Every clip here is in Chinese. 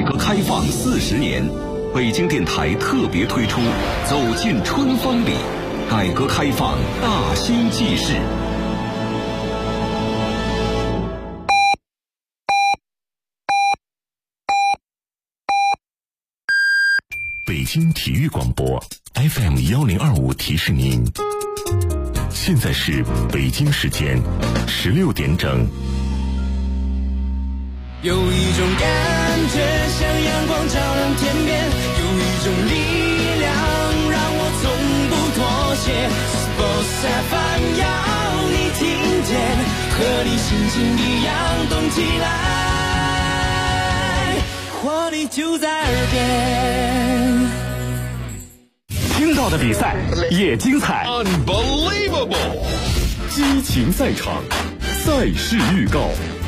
革开放40年，北京电台特别推出《走进春风里》，改革开放大兴纪事。北京体育广播 FM1025提示您，现在是北京时间16点整。 有一种感觉像阳光照亮天边，有一种力量让我从不妥协。Sports FM 要你听见，和你心情一样动起来，活力就在耳边。 听到的比赛也精彩 Unbelievable 激情赛场，赛事预告。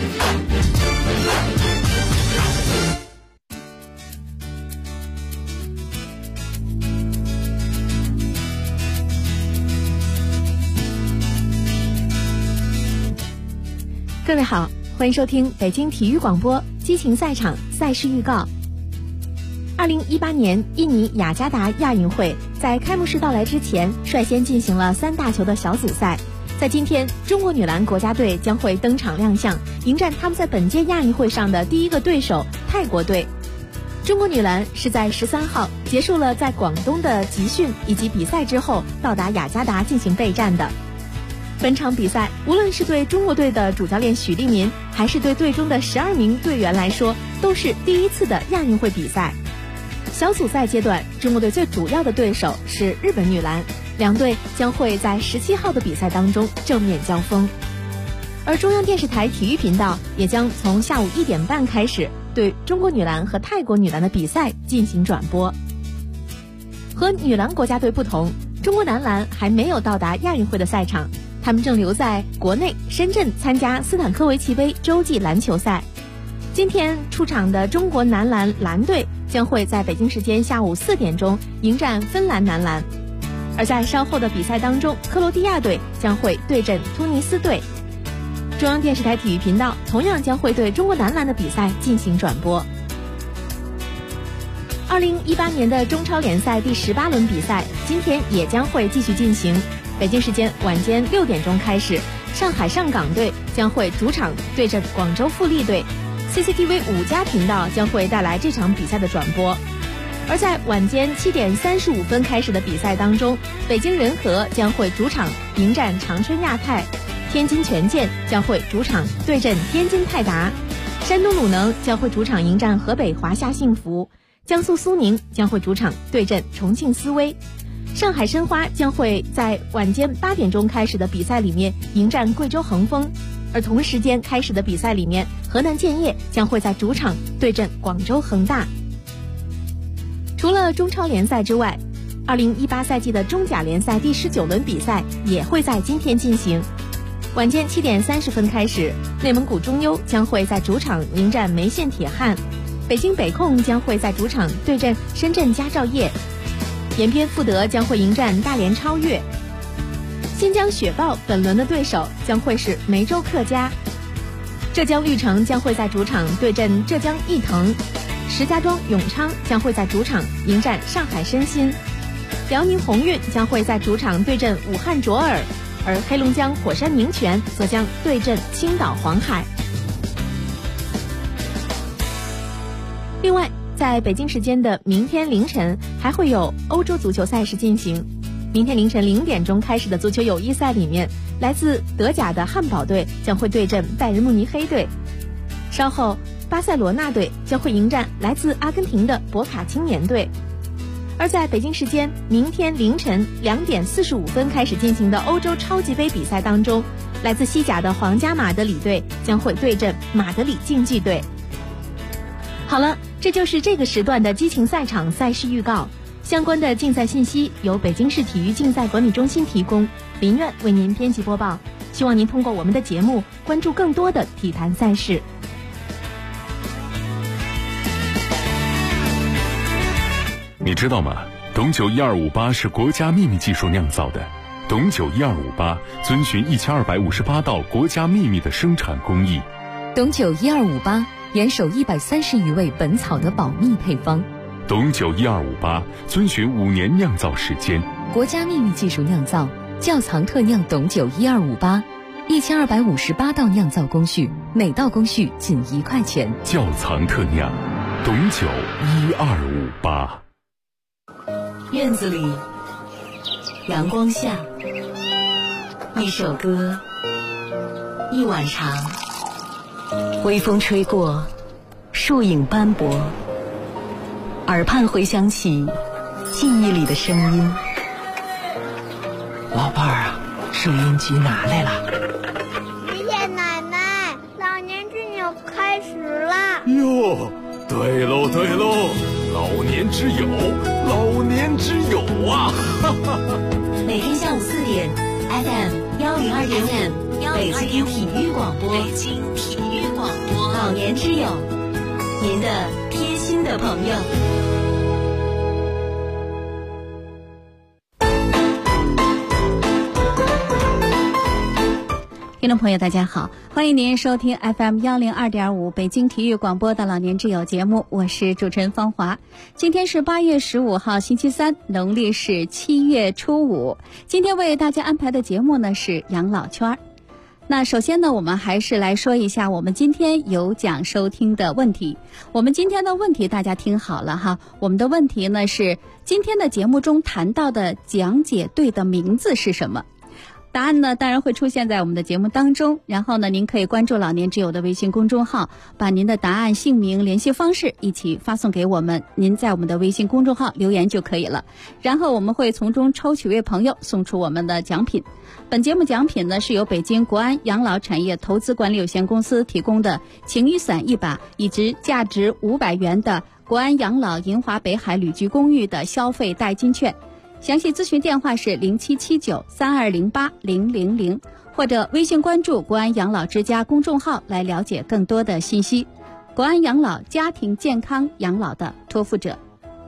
各位好，欢迎收听北京体育广播激情赛场赛事预告。2018年印尼雅加达亚运会在开幕式到来之前，率先进行了3大球的小组赛。在今天，中国女篮国家队将会登场亮相，迎战他们在本届亚运会上的第一个对手泰国队。中国女篮是在13号结束了在广东的集训以及比赛之后，到达雅加达进行备战的。本场比赛，无论是对中国队的主教练许利民，还是对队中的12名队员来说，都是第一次的亚运会比赛。小组赛阶段，中国队最主要的对手是日本女篮，两队将会在17号的比赛当中正面交锋。而中央电视台体育频道也将从下午1点半开始，对中国女篮和泰国女篮的比赛进行转播。和女篮国家队不同，中国男篮还没有到达亚运会的赛场，他们正留在国内深圳参加斯坦科维奇杯洲际篮球赛。今天出场的中国男篮篮队将会在北京时间下午4点钟迎战芬兰男篮，而在稍后的比赛当中，克罗地亚队将会对阵突尼斯队。中央电视台体育频道同样将会对中国男篮的比赛进行转播。2018年的中超联赛第18轮比赛今天也将会继续进行，北京时间晚间6点钟开始，上海上港队将会主场对阵广州富力队。CCTV 5家频道将会带来这场比赛的转播。而在晚间7点35分开始的比赛当中，北京人和将会主场迎战长春亚泰，天津权健将会主场对阵天津泰达，山东鲁能将会主场迎战河北华夏幸福，江苏苏宁将会主场对阵重庆斯威，上海申花将会在晚间8点钟开始的比赛里面迎战贵州恒丰，而同时间开始的比赛里面，河南建业将会在主场对阵广州恒大。除了中超联赛之外，2018赛季的中甲联赛第19轮比赛也会在今天进行。晚间7点30分开始，内蒙古中优将会在主场迎战梅县铁汉，北京北控将会在主场对阵深圳佳兆业，延边富德将会迎战大连超越，新疆雪豹本轮的对手将会是梅州客家，浙江绿城将会在主场对阵浙江毅腾，石家庄永昌将会在主场迎战上海申鑫，辽宁宏运将会在主场对阵武汉卓尔，而黑龙江火山宁泉则将对阵青岛黄海。另外，在北京时间的明天凌晨还会有欧洲足球赛事进行。明天凌晨0点钟开始的足球友谊赛里面，来自德甲的汉堡队将会对阵拜仁慕尼黑队，稍后巴塞罗那队将会迎战来自阿根廷的博卡青年队。而在北京时间明天凌晨2点45分开始进行的欧洲超级杯比赛当中，来自西甲的皇家马德里队将会对阵马德里竞技队。好了，这就是这个时段的激情赛场赛事预告。相关的竞赛信息由北京市体育竞赛管理中心提供，林苑为您编辑播报。希望您通过我们的节目关注更多的体坛赛事。 你知道吗？董酒1258是国家秘密技术酿造的。董酒1258遵循1258道国家秘密的生产工艺。 董酒1258 严守130余味本草的保密配方。 董酒12588，遵循5年酿造时间， 国家秘密技术酿造，窖藏特酿董酒1258，1258道酿造工序，每道工序仅1块钱。 窖藏特酿，董酒1258。 院子里，阳光下，一首歌，一碗茶，微风吹过，树影斑驳，耳畔回响起记忆里的声音。 老伴儿啊，收音机拿来了。 爷爷奶奶，老年之友开始了。 哟，对喽对喽，老年之友，老年之友啊！哈哈哈。 每天下午4点 FM102.5，北京体育广播，北京体育广播，老年之友，您的贴心的朋友。 听众朋友大家好，欢迎您收听 FM102.5 北京体育广播的老年之友节目，我是主持人方华。今天是8月15号星期三，农历是7月初5。今天为大家安排的节目呢是养老圈。那首先呢，我们还是来说一下我们今天有奖收听的问题。我们今天的问题大家听好了哈，我们的问题呢是今天的节目中谈到的讲解队的名字是什么？答案呢当然会出现在我们的节目当中，然后呢您可以关注老年之友的微信公众号，把您的答案、姓名、联系方式一起发送给我们，您在我们的微信公众号留言就可以了，然后我们会从中抽取位朋友送出我们的奖品。本节目奖品呢是由北京国安养老产业投资管理有限公司提供的晴雨伞1把，以及价值500元的国安养老银华北海旅居公寓的消费代金券。详细咨询电话是0779320800，或者微信关注国安养老之家公众号来了解更多的信息。国安养老，家庭健康养老的托付者。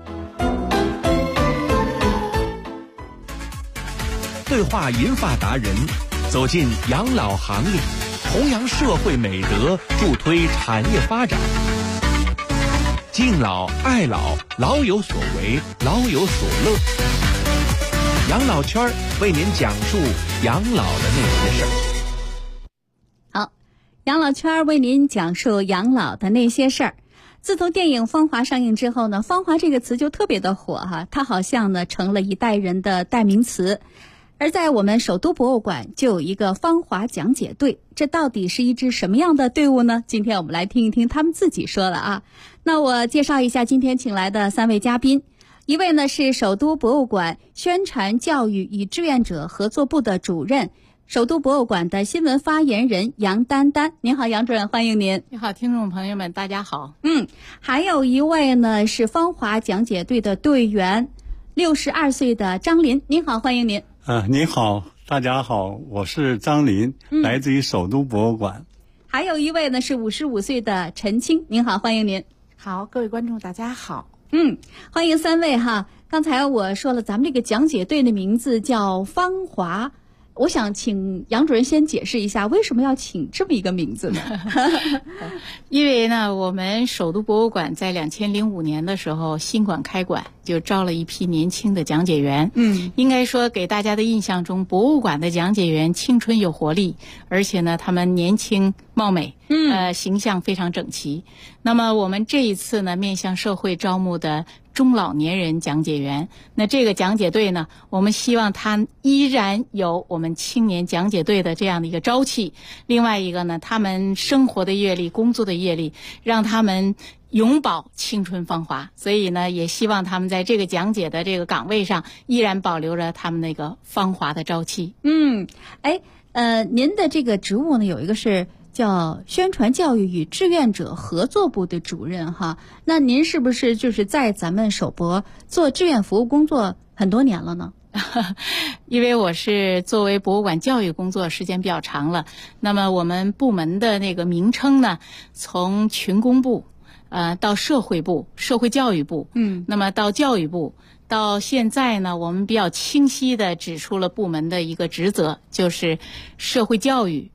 对话银发达人，走进养老行列，弘扬社会美德，助推产业发展。敬老爱老，老有所为，老有所乐。养老圈为您讲述养老的那些事儿。 好，养老圈为您讲述养老的那些事儿。自从电影《芳华》上映之后呢，芳华这个词就特别的火哈，它好像呢成了一代人的代名词。而在我们首都博物馆就有一个芳华讲解队，这到底是一支什么样的队伍呢？今天我们来听一听他们自己说了啊。那我介绍一下今天请来的3位嘉宾。一位呢是首都博物馆宣传教育与志愿者合作部的主任，首都博物馆的新闻发言人杨丹丹。您好，杨主任，欢迎您。 你好，听众朋友们，大家好。 还有一位呢是芳华讲解队的队员，62岁的张林。您好，欢迎您。 您好，大家好，我是张林，来自于首都博物馆。 还有一位呢是55岁的陈青。您好，欢迎您。 好，各位观众大家好。 欢迎3位哈。刚才我说了，咱们这个讲解队的名字叫芳华，我想请杨主任先解释一下为什么要请这么一个名字呢？ 因为呢，我们首都博物馆在2005年的时候新馆开馆，就招了一批年轻的讲解员。应该说给大家的印象中，博物馆的讲解员青春有活力，而且呢他们年轻貌美，形象非常整齐。那么我们这一次呢面向社会招募的中老年人讲解员，那这个讲解队呢，我们希望他依然有我们青年讲解队的这样的一个朝气。另外一个呢，他们生活的阅历、工作的阅历，让他们永葆青春芳华。所以呢，也希望他们在这个讲解的这个岗位上，依然保留着他们那个芳华的朝气。 您的这个职务呢，有一个是叫宣传教育与志愿者合作部的主任哈，那您是不是就是在咱们首博做志愿服务工作很多年了呢？ 因为我是作为博物馆教育工作时间比较长了，那么我们部门的那个名称呢，从群工部到社会部、社会教育部，那么到教育部，到现在呢，我们比较清晰地指出了部门的一个职责，就是社会教育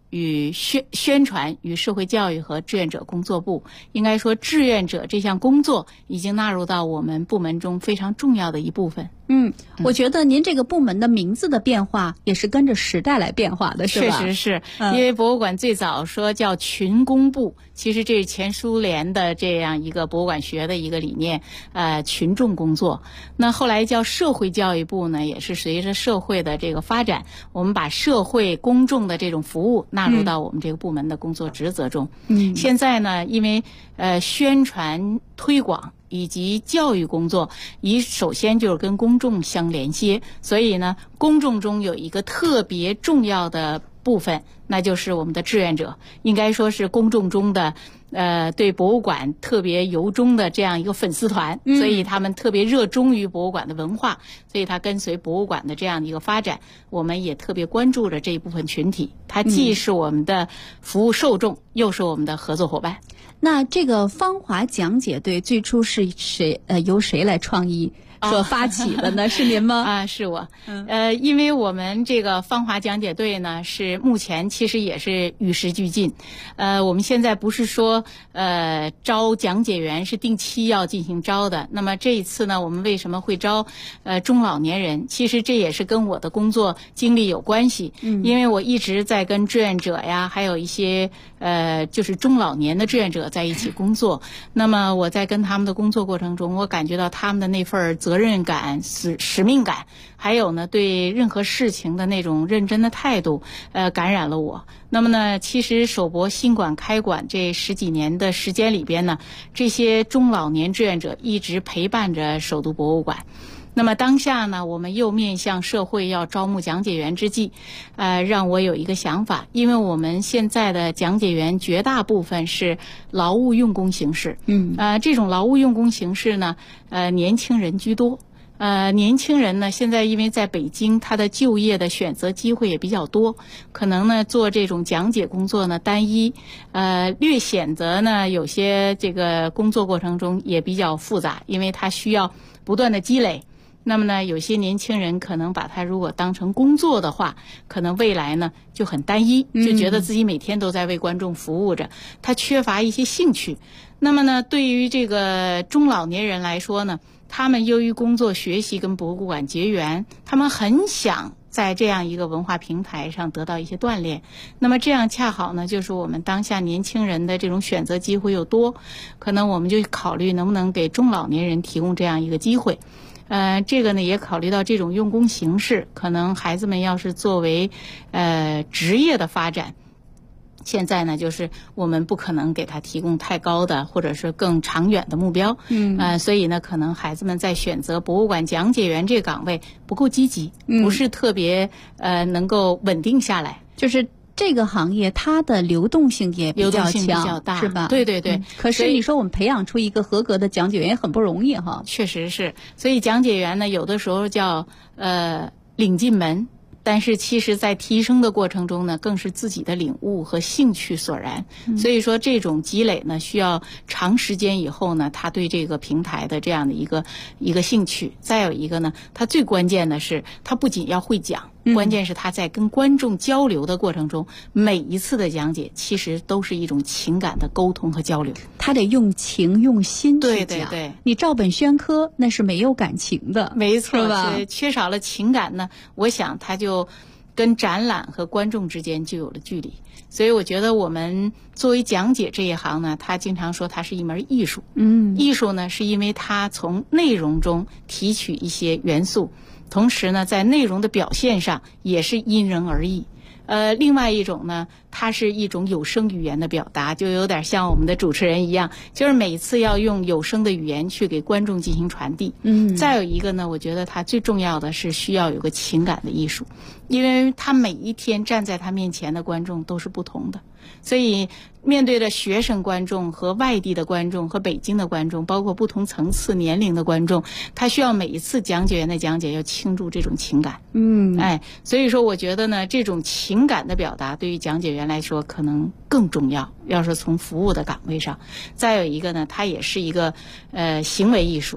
与宣传与社会教育和志愿者工作部，应该说志愿者这项工作已经纳入到我们部门中非常重要的一部分。 我觉得您这个部门的名字的变化也是跟着时代来变化的，是吧？ 确实是，因为博物馆最早说叫群工部，其实这是前苏联的这样一个博物馆学的一个理念，群众工作。那后来叫社会教育部呢，也是随着社会的这个发展，我们把社会公众的这种服务纳入到我们这个部门的工作职责中。现在呢，因为宣传推广以及教育工作，首先就是跟公众相连接，所以呢，公众中有一个特别重要的部分，那就是我们的志愿者，应该说是公众中的对博物馆特别由衷的这样一个粉丝团，所以他们特别热衷于博物馆的文化，所以他跟随博物馆的这样的一个发展，我们也特别关注着这一部分群体，它既是我们的服务受众，又是我们的合作伙伴。 那这个芳华讲解队最初是由谁来创意所发起的呢？是您吗？ 是我。因为我们这个芳华讲解队呢，是目前其实也是与时俱进。我们现在不是说招讲解员是定期要进行招的。那么这一次呢，我们为什么会招中老年人？其实这也是跟我的工作经历有关系。因为我一直在跟志愿者呀，还有一些就是中老年的志愿者在一起工作。那么我在跟他们的工作过程中，我感觉到他们的那份责任感、使命感，还有呢对任何事情的那种认真的态度，感染了我。那么呢，其实首博新馆开馆这10几年的时间里边呢，这些中老年志愿者一直陪伴着首都博物馆。那么当下呢，我们又面向社会要招募讲解员之际，让我有一个想法，因为我们现在的讲解员绝大部分是劳务用工形式，这种劳务用工形式呢，年轻人居多。年轻人呢，现在因为在北京，他的就业的选择机会也比较多，可能呢做这种讲解工作呢单一，略显得呢有些这个工作过程中也比较复杂，因为他需要不断的积累。那么呢，有些年轻人可能把它如果当成工作的话，可能未来呢就很单一，就觉得自己每天都在为观众服务着，他缺乏一些兴趣。那么呢，对于这个中老年人来说呢，他们由于工作学习跟博物馆结缘，他们很想在这样一个文化平台上得到一些锻炼。那么这样恰好呢，就是我们当下年轻人的这种选择机会又多，可能我们就考虑能不能给中老年人提供这样一个机会。这个呢也考虑到这种用工形式，可能孩子们要是作为职业的发展，现在呢就是我们不可能给他提供太高的或者是更长远的目标，所以呢可能孩子们在选择博物馆讲解员这个岗位不够积极，不是特别能够稳定下来， 就是这个行业它的流动性也比较强， 大， 是吧？ 对对对。 可是你说我们培养出一个合格的讲解员也很不容易哈。 确实是，所以讲解员呢，有的时候叫领进门。但是其实在提升的过程中呢，更是自己的领悟和兴趣所然。所以说这种积累呢，需要长时间以后呢，他对这个平台的这样的一个兴趣。再有一个呢，他最关键的是，他不仅要会讲，关键是他在跟观众交流的过程中，每一次的讲解其实都是一种情感的沟通和交流。 他得用情用心去讲。 对对对， 你照本宣科那是没有感情的， 没错， 是吧？ 缺少了情感呢，我想他就跟展览和观众之间就有了距离。所以我觉得我们作为讲解这一行呢，他经常说它是一门艺术。艺术呢是因为它从内容中提取一些元素，同时呢在内容的表现上也是因人而异。另外一种呢，它是一种有声语言的表达，就有点像我们的主持人一样，就是每次要用有声的语言去给观众进行传递。再有一个呢，我觉得它最重要的是需要有个情感的艺术，因为他每一天站在他面前的观众都是不同的，所以面对着学生观众和外地的观众和北京的观众，包括不同层次年龄的观众，他需要每一次讲解员的讲解要倾注这种情感。所以说我觉得呢，这种情感的表达对于讲解员来说可能更重要，要是从服务的岗位上。再有一个呢，它也是一个行为艺术，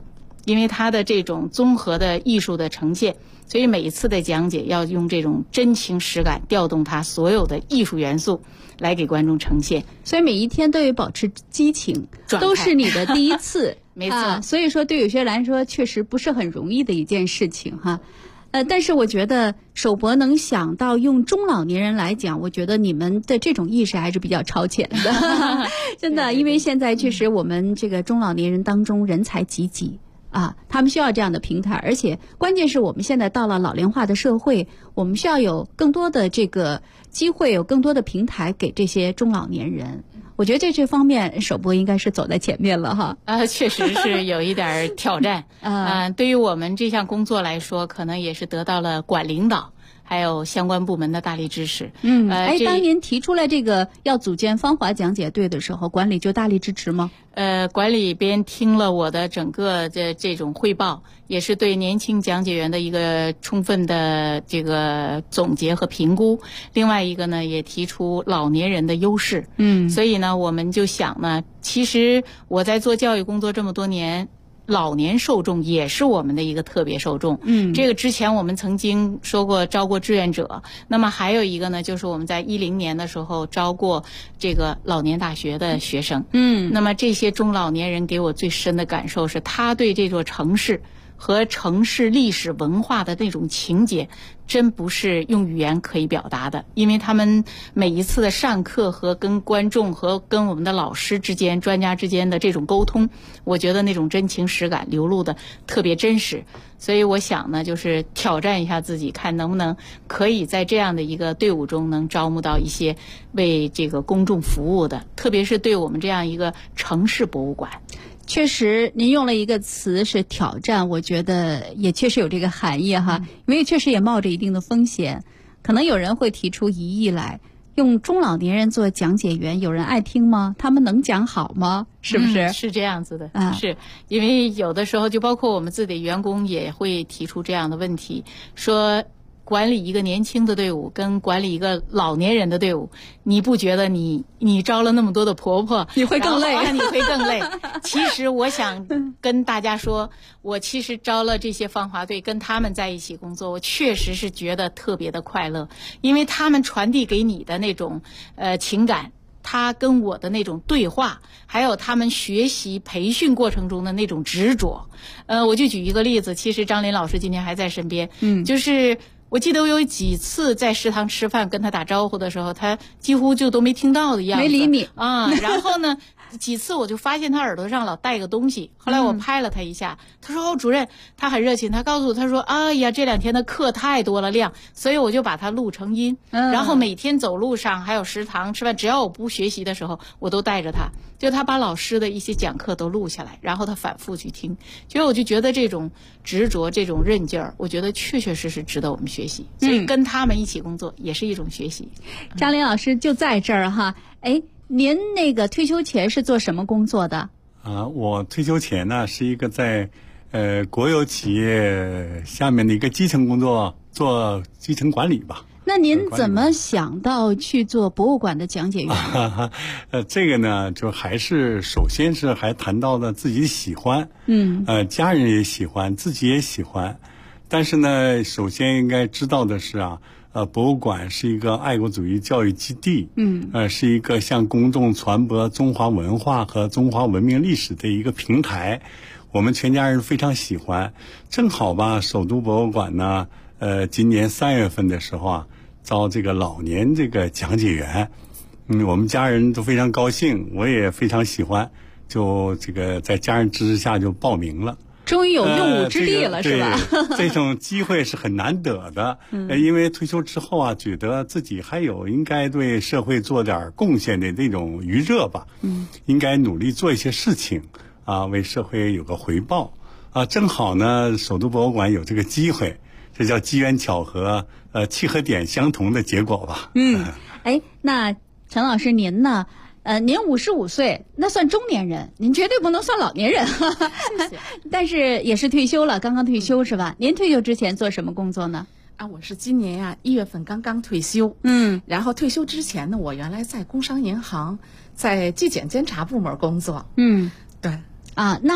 因为它的这种综合的艺术的呈现，所以每一次的讲解要用这种真情实感调动它所有的艺术元素来给观众呈现。 所以每一天都有保持激情，都是你的第一次。 没错， 所以说对有些人来说确实不是很容易的一件事情哈。但是我觉得首博能想到用中老年人来讲，我觉得你们的这种意识还是比较超前的，真的，因为现在确实我们这个中老年人当中人才济济。他们需要这样的平台，而且关键是我们现在到了老龄化的社会，我们需要有更多的这个机会，有更多的平台给这些中老年人。我觉得这方面首博应该是走在前面了哈。 确实是有一点挑战。对于我们这项工作来说，可能也是得到了管领导还有相关部门的大力支持。 当年提出来这个要组建芳华讲解队的时候，管理就大力支持吗？ 管理边听了我的整个的这种汇报，也是对年轻讲解员的一个充分的这个总结和评估。另外一个呢，也提出老年人的优势。所以呢，我们就想呢，其实我在做教育工作这么多年，老年受众也是我们的一个特别受众。这个之前我们曾经说过招过志愿者，那么还有一个呢，就是我们在2010年的时候招过这个老年大学的学生。那么这些中老年人给我最深的感受是，他对这座城市和城市历史文化的那种情结，真不是用语言可以表达的。因为他们每一次的上课和跟观众和跟我们的老师之间、专家之间的这种沟通，我觉得那种真情实感流露的特别真实。所以我想呢，就是挑战一下自己，看能不能可以在这样的一个队伍中能招募到一些为这个公众服务的，特别是对我们这样一个城市博物馆。 确实您用了一个词是挑战，我觉得也确实有这个含义哈，因为确实也冒着一定的风险。可能有人会提出疑义来，用中老年人做讲解员，有人爱听吗？他们能讲好吗？是不是？ 是这样子的。是因为有的时候就包括我们自己的员工也会提出这样的问题，说管理一个年轻的队伍跟管理一个老年人的队伍，你不觉得你招了那么多的婆婆， 你会更累？ 你会更累。其实我想跟大家说，我其实招了这些芳华队，跟他们在一起工作，我确实是觉得特别的快乐，因为他们传递给你的那种情感，他跟我的那种对话，还有他们学习培训过程中的那种执着。我就举一个例子，其实张林老师今天还在身边，就是我记得我有几次在食堂吃饭跟他打招呼的时候，他几乎就都没听到的样子， 没理你然后呢几次我就发现他耳朵上老戴个东西，后来我拍了他一下，他说主任，他很热情，他告诉我，他说哎呀这2天的课太多了量，所以我就把它录成音，然后每天走路上还有食堂吃饭，只要我不学习的时候我都带着他，就他把老师的一些讲课都录下来，然后他反复去听，所以我就觉得这种执着这种韧劲儿，我觉得确确实实值得我们学习，所以跟他们一起工作也是一种学习。 张林老师就在这儿哈，您那个退休前是做什么工作的？ 我退休前呢是一个在国有企业下面的一个基层工作，做基层管理吧。 那您怎么想到去做博物馆的讲解员？ 这个呢，就还是首先是还谈到了自己喜欢，家人也喜欢，自己也喜欢。但是呢，首先应该知道的是博物馆是一个爱国主义教育基地，是一个向公众传播中华文化和中华文明历史的一个平台。我们全家人非常喜欢，正好吧，首都博物馆呢，今年3月份的时候招这个老年这个讲解员，我们家人都非常高兴，我也非常喜欢，就这个在家人支持下就报名了。 终于有用武之地了，是吧？ 这种机会是很难得的，因为退休之后觉得自己还有应该对社会做点贡献的那种余热吧，应该努力做一些事情为社会有个回报正好呢，首都博物馆有这个机会，这叫机缘巧合，契合点相同的结果吧。 那陈老师您呢？您55岁，那算中年人，您绝对不能算老年人。 谢谢。 但是也是退休了，刚刚退休是吧？您退休之前做什么工作呢？ 我是今年1月份刚刚退休。然后退休之前呢，我原来在工商银行，在纪检监察部门工作。 对。那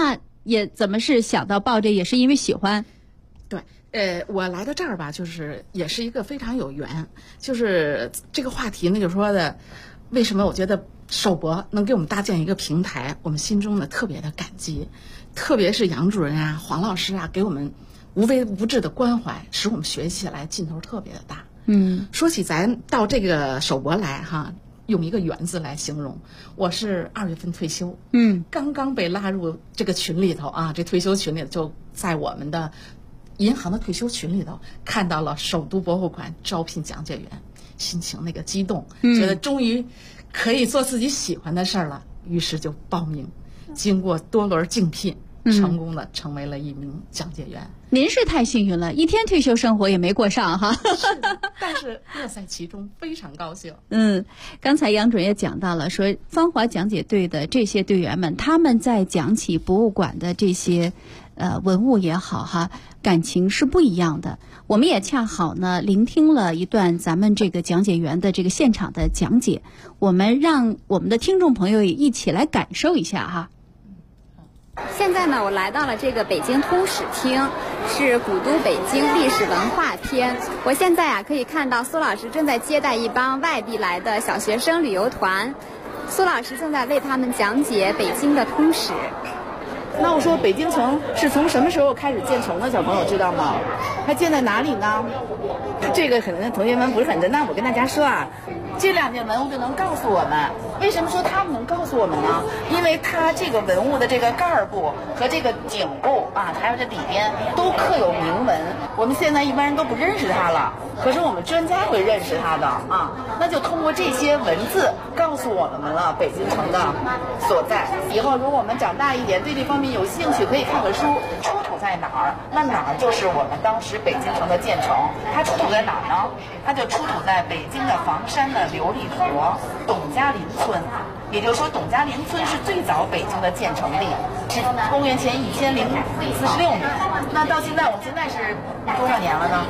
也怎么是想到报这，也是因为喜欢？ 对，我来到这儿吧，就是也是一个非常有缘，就是这个话题呢，就说的，为什么我觉得首博能给我们搭建一个平台，我们心中呢特别的感激，特别是杨主任啊、黄老师啊，给我们无微不至的关怀，使我们学习起来劲头特别的大。说起咱到这个首博来哈，用一个缘字来形容，我是2月份退休，刚刚被拉入这个群里头啊，这退休群里就在我们的银行的退休群里头看到了首都博物馆招聘讲解员，心情那个激动，觉得终于可以做自己喜欢的事儿了，于是就报名，经过多轮竞聘，成功的成为了一名讲解员。 您是太幸运了，一天退休生活也没过上哈。 是的，但是乐在其中，非常高兴。 刚才杨主任也讲到了，说芳华讲解队的这些队员们，他们在讲起博物馆的这些文物也好哈，感情是不一样的。我们也恰好呢聆听了一段咱们这个讲解员的这个现场的讲解，我们让我们的听众朋友也一起来感受一下哈。 现在呢，我来到了这个北京通史厅，是古都北京历史文化篇。我现在可以看到苏老师正在接待一帮外地来的小学生旅游团，苏老师正在为他们讲解北京的通史。 那我说北京城是从什么时候开始建成的？小朋友知道吗？它建在哪里呢？这个可能同学们不是很知道，那我跟大家说啊，这2件文物就能告诉我们。为什么说他们能告诉我们呢？因为它这个文物的这个盖儿部和这个顶部啊，还有这里边都刻有铭文。我们现在一般人都不认识它了，可是我们专家会认识它的啊。那就通过这些文字告诉我们了北京城的所在。以后如果我们长大一点，对这方面有兴趣，可以看本书，出土在哪儿？那哪儿就是我们当时北京城的建成。它出土在哪儿呢？它就出土在北京的房山的琉璃河董家林村。也就是说，董家林村是最早北京的建成地，是公元前1046年。那到现在，我们现在是多少年了呢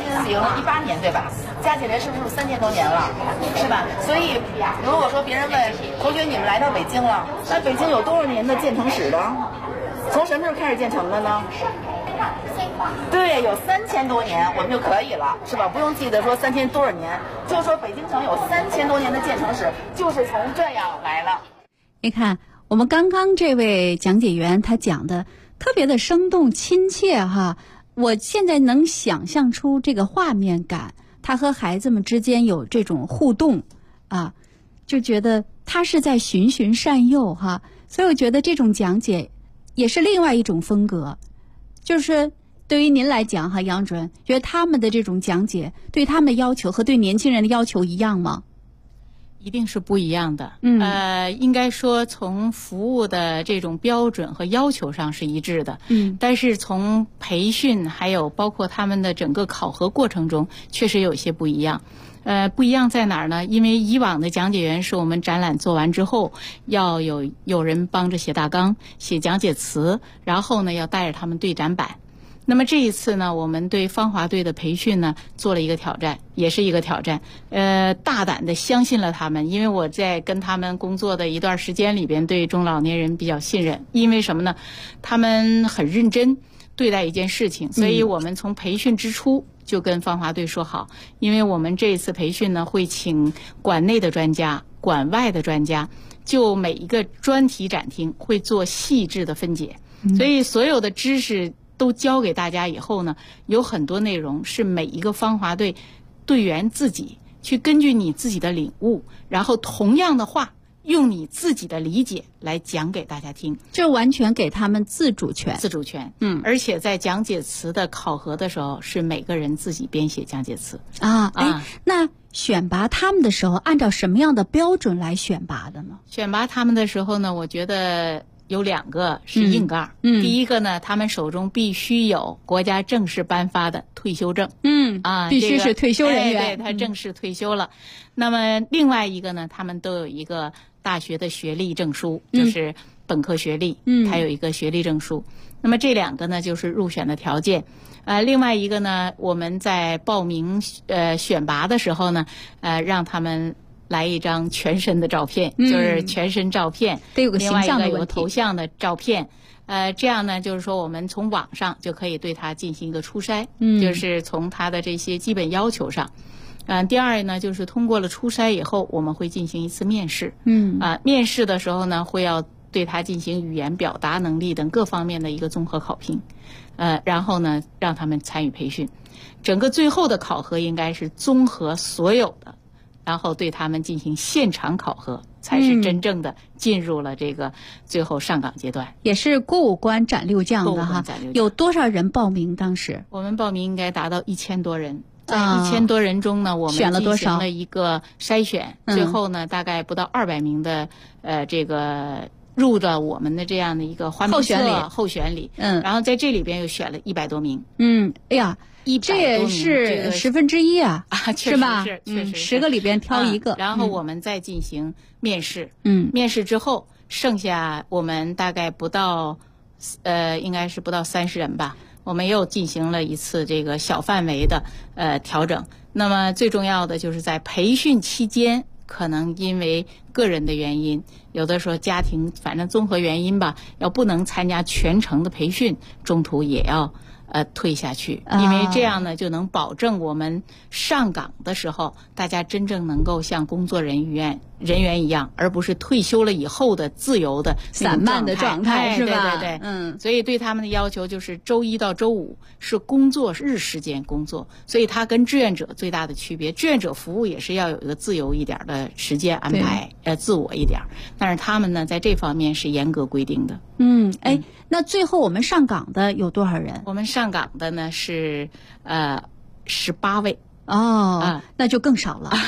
？2018年，对吧？加起来是不是3000多年了？是吧？所以，如果说别人问同学你们来到北京了，那北京有多少年的建成史的？从什么时候开始建成的呢？对，有3000多年，我们就可以了，是吧？不用记得说3000多少年，就说北京城有3000多年的建成史，就是从这样来了。 你看，我们刚刚这位讲解员他讲的特别的生动亲切哈，我现在能想象出这个画面感，他和孩子们之间有这种互动啊，就觉得他是在循循善诱哈，所以我觉得这种讲解也是另外一种风格。就是对于您来讲哈，杨主任觉得他们的这种讲解对他们的要求和对年轻人的要求一样吗？ 一定是不一样的。应该说从服务的这种标准和要求上是一致的。但是从培训还有包括他们的整个考核过程中，确实有一些不一样。不一样在哪儿呢？因为以往的讲解员是我们展览做完之后，要有人帮着写大纲、写讲解词，然后呢要带着他们对展板。那么这一次呢，我们对芳华队的培训呢做了一个挑战，也是一个挑战。大胆的相信了他们，因为我在跟他们工作的一段时间里边，对中老年人比较信任。因为什么呢？他们很认真对待一件事情，所以我们从培训之初就跟芳华队说好，因为我们这一次培训呢，会请馆内的专家、馆外的专家，就每一个专题展厅会做细致的分解，所以所有的知识都教给大家以后呢，有很多内容是每一个芳华队队员自己去根据你自己的领悟，然后同样的话用你自己的理解来讲给大家听， 这完全给他们自主权。 而且在讲解词的考核的时候，是每个人自己编写讲解词那选拔他们的时候，按照什么样的标准来选拔的呢？ 选拔他们的时候呢，我觉得有2个是硬杠。第一个呢，他们手中必须有国家正式颁发的退休证。 必须是退休人员， 对，他正式退休了。那么另外一个呢，他们都有一个大学的学历证书，就是本科学历，他有一个学历证书。那么这2个呢，就是入选的条件。另外一个呢，我们在报名选拔的时候呢，让他们来一张全身的照片，就是全身照片， 得有个形象的问题， 另外一个有头像的照片。 这样呢，就是说我们从网上就可以对他进行一个初筛，就是从他的这些基本要求上。第二呢，就是通过了初筛以后，我们会进行一次面试。面试的时候呢，会要对他进行语言表达能力等各方面的一个综合考评。然后呢，让他们参与培训。整个最后的考核应该是综合所有的，然后对他们进行现场考核，才是真正的进入了这个最后上岗阶段。 也是过五关斩六将的哈。有多少人报名？当时我们报名应该达到1000多人。在1000多人中呢，我们选了多少？ 进行了一个筛选，最后呢，大概不到200名的这个入了我们的这样的一个花名册候选里。然后在这里边又选了100多名。 哎呀，这也是1/10啊，是吧？ 确实 10个里边挑一个。 然后我们再进行面试。面试之后，剩下我们大概不到应该是不到30人吧。我们又进行了一次这个小范围的调整。那么最重要的就是在培训期间，可能因为个人的原因，有的时候家庭反正综合原因吧，要不能参加全程的培训，中途也要退下去，因为这样呢就能保证我们上岗的时候，大家真正能够像工作人员一样，而不是退休了以后的自由的散漫的状态，是吧？ 对。所以对他们的要求就是周1到周5是工作日时间工作，所以它跟志愿者最大的区别，志愿者服务也是要有一个自由一点的时间安排，自我一点，但是他们呢在这方面是严格规定的。 那最后我们上岗的有多少人？ 我们上岗的呢是18位。 那就更少了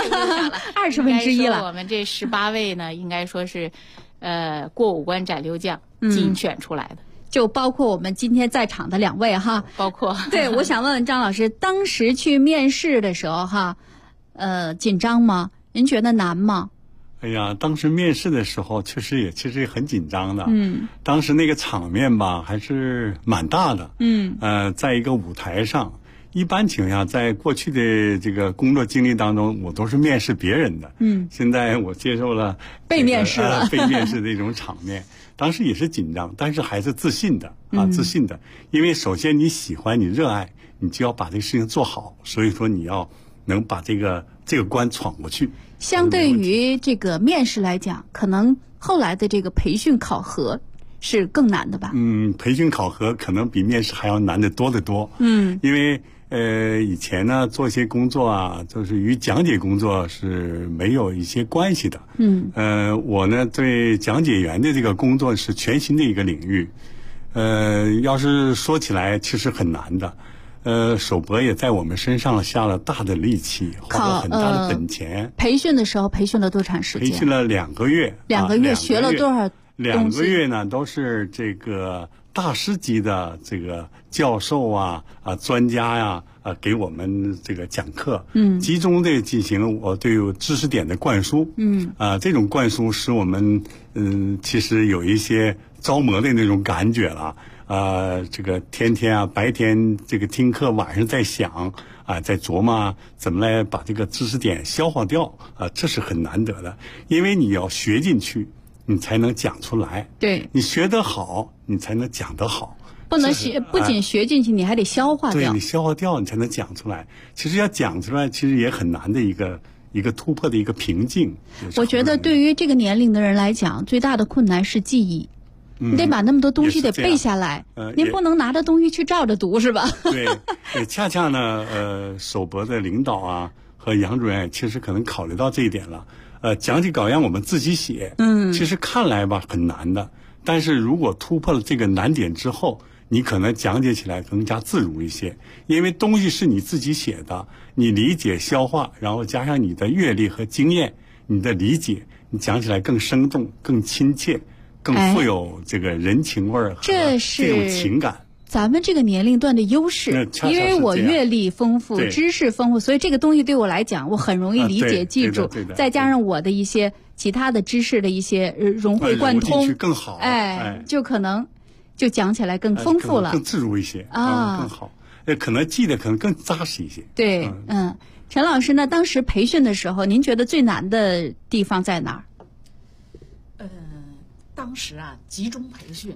，1/20了。 我们这18位呢，应该说是过五关斩六将精选出来的， 就包括我们今天在场的2位哈， 包括对，我想问问张老师，当时去面试的时候哈，紧张吗？您觉得难吗？ 哎呀，当时面试的时候其实也很紧张的。当时那个场面吧还是蛮大的。在一个舞台上，一般情况下在过去的这个工作经历当中，我都是面试别人的。现在我接受了被面试了， 被面试的一种场面。当时也是紧张，但是还是自信的自信的。因为首先你喜欢，你热爱，你就要把这个事情做好。所以说你要能把这个关闯过去。 相对于这个面试来讲，可能后来的这个培训考核是更难的吧？ 培训考核可能比面试还要难得多得多。因为以前呢做一些工作啊，就是与讲解工作是没有一些关系的。我呢对讲解员的这个工作是全新的一个领域。要是说起来其实很难的。首博也在我们身上下了大的力气，花了很大的本钱。 培训的时候培训了多长时间？ 培训了2个月。 2个月学了多少 ？2个月呢，都是这个大师级的这个教授专家呀给我们这个讲课。集中的进行我对知识点的灌输。这种灌输使我们其实有一些着魔的那种感觉了。这个天天白天这个听课，晚上在想在琢磨怎么来把这个知识点消化掉这是很难得的，因为你要学进去，你才能讲出来。 对， 你学得好，你才能讲得好。 不仅学进去，你还得消化掉。 对，你消化掉，你才能讲出来。其实要讲出来，其实也很难的一个突破的一个瓶颈。 我觉得对于这个年龄的人来讲，最大的困难是记忆。你得把那么多东西得背下来，您不能拿着东西去照着读，是吧？ 对，恰恰呢，首博的领导和杨主任其实可能考虑到这一点了。讲解稿让我们自己写，其实看来吧很难的，但是如果突破了这个难点之后，你可能讲解起来更加自如一些，因为东西是你自己写的，你理解消化，然后加上你的阅历和经验，你的理解，你讲起来更生动、更亲切。更富有这个人情味儿和这种情感， 咱们这个年龄段的优势，因为我阅历丰富、知识丰富，所以这个东西对我来讲，我很容易理解、记住。再加上我的一些其他的知识的一些融会贯通， 更好。 就可能就讲起来更丰富了， 更自如一些更好。可能记得可能更扎实一些。 对，陈老师呢，当时培训的时候，您觉得最难的地方在哪儿？ 当时集中培训，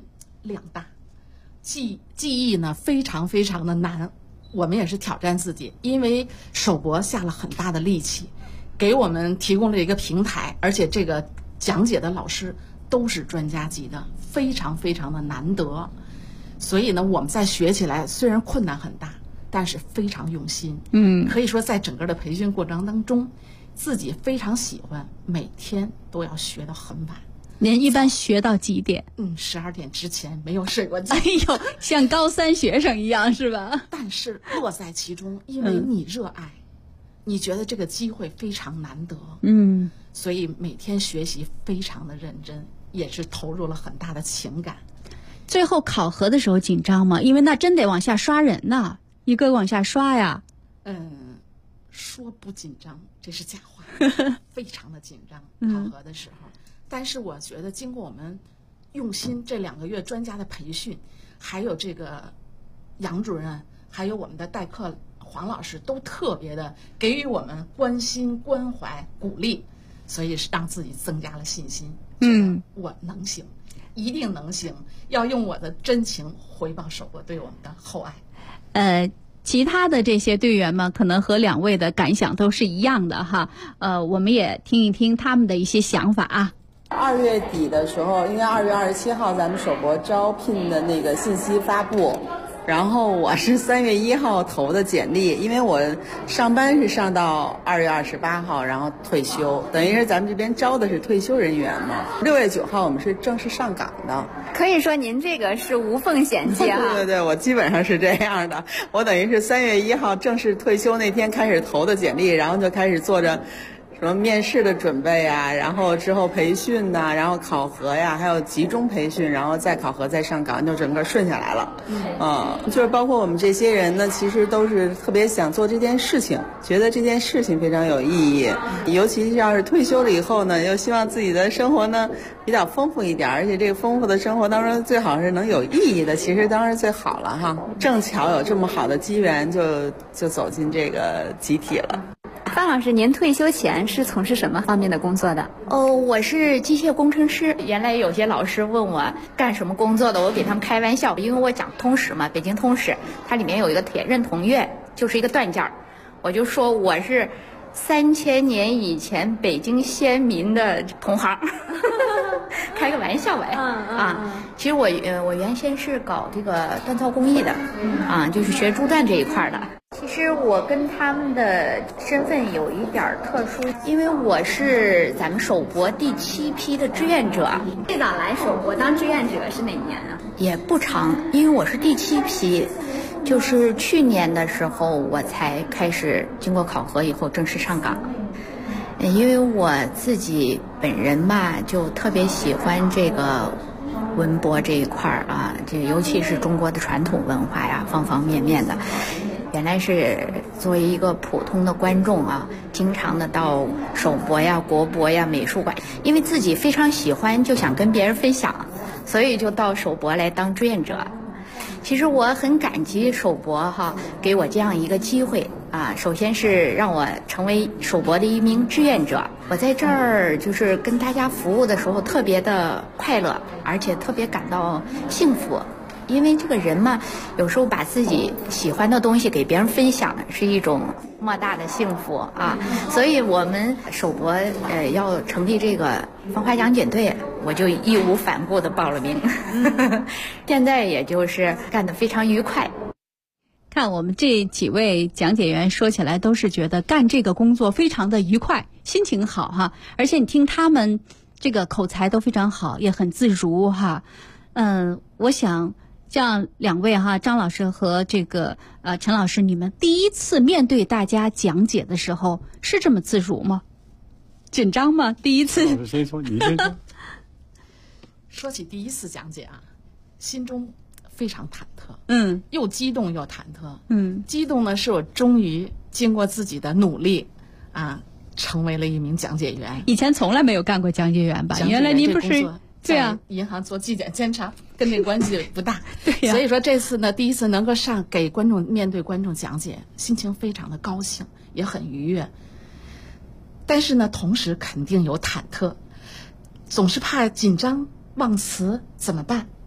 量大，记忆呢非常非常的难。我们也是挑战自己，因为首博下了很大的力气，给我们提供了一个平台，而且这个讲解的老师都是专家级的，非常非常的难得。所以呢，我们在学起来虽然困难很大，但是非常用心。可以说在整个的培训过程当中，自己非常喜欢，每天都要学到很晚。 您一般学到几点 ？12点之前没有睡过觉。 哎呦，像高3学生一样是吧？ 但是乐在其中，因为你热爱，你觉得这个机会非常难得。所以每天学习非常的认真，也是投入了很大的情感。 最后考核的时候紧张吗？因为那真得往下刷人呐，一个往下刷呀。 说不紧张这是假话，非常的紧张。考核的时候。但是我觉得经过我们用心这2个月专家的培训，还有这个杨主任，还有我们的代课黄老师，都特别的给予我们关心、关怀、鼓励，所以是让自己增加了信心。我能行，一定能行，要用我的真情回报首博对我们的厚爱。 其他的这些队员们可能和2位的感想都是一样的哈。我们也听一听他们的一些想法啊。 2月底的时候，应该2月27号咱们首博招聘的那个信息发布，然后我是3月1号投的简历，因为我上班是上到2月28号，然后退休，等于是咱们这边招的是退休人员嘛。6月9号我们是正式上岗的。 可以说您这个是无缝衔接啊。 对，我基本上是这样的。我等于是3月1号正式退休那天开始投的简历，然后就开始做着什么面试的准备啊，然后之后培训呐，然后考核呀，还有集中培训，然后再考核再上岗，就整个顺下来了。就是包括我们这些人呢，其实都是特别想做这件事情，觉得这件事情非常有意义。尤其是要是退休了以后呢，又希望自己的生活呢比较丰富一点，而且这个丰富的生活当中最好是能有意义的，其实当然最好了哈。正巧有这么好的机缘，就走进这个集体了。 方老师，您退休前是从事什么方面的工作的？ 我是机械工程师。原来有些老师问我干什么工作的，我给他们开玩笑，因为我讲通史嘛，北京通史，它里面有一个铁刃铜钺，就是一个断件儿，我就说我是3000年以前北京先民的同行，开个玩笑呗。其实我原先是搞这个锻造工艺的，就是学铸锻这一块的。其实我跟他们的身份有一点特殊，因为我是咱们首博第7批的志愿者。 最早来首博当志愿者是哪年啊？ 也不长，因为我是第7批，就是去年的时候我才开始经过考核以后正式上岗。因为我自己本人吧，就特别喜欢这个文博这一块啊，这尤其是中国的传统文化呀，方方面面的。原来是作为一个普通的观众啊，经常的到首博呀、国博呀、美术馆，因为自己非常喜欢，就想跟别人分享，所以就到首博来当志愿者。其实我很感激首博给我这样一个机会啊，首先是让我成为首博的一名志愿者。我在这儿就是跟大家服务的时候特别的快乐，而且特别感到幸福。因为这个人嘛，有时候把自己喜欢的东西给别人分享，是一种莫大的幸福啊！所以我们首博要成立这个芳华讲解队，我就义无反顾的报了名。现在也就是干得非常愉快。 看我们这几位讲解员说起来都是觉得干这个工作非常的愉快，心情好哈，而且你听他们这个口才都非常好，也很自如哈。我想这样2位张老师和这个陈老师，你们第一次面对大家讲解的时候是这么自如吗？紧张吗？第一次？ 老师先说，你先说。 说起第一次讲解啊，心中非常忐忑，又激动又忐忑，激动呢是我终于经过自己的努力成为了一名讲解员。 以前从来没有干过讲解员吧？原来您不是？对啊， 银行做纪检监察跟这关系不大。 对呀， 所以说这次呢，第一次能够给观众面对观众讲解，心情非常的高兴，也很愉悦。但是呢，同时肯定有忐忑，总是怕紧张忘词怎么办？